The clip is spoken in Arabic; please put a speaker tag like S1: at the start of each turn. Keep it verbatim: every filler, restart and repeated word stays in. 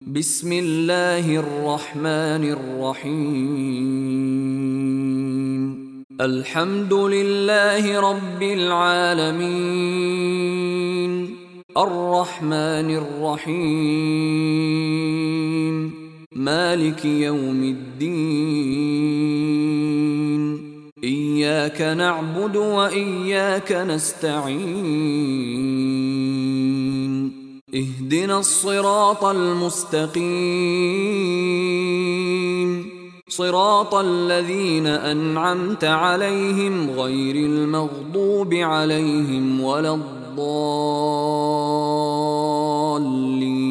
S1: بسم الله الرحمن الرحيم. الحمد لله رب العالمين، الرحمن الرحيم، مالك يوم الدين. إياك نعبد وإياك نستعين. اهدنا الصراط المستقيم، صراط الذين أنعمت عليهم غير المغضوب عليهم ولا الضالين.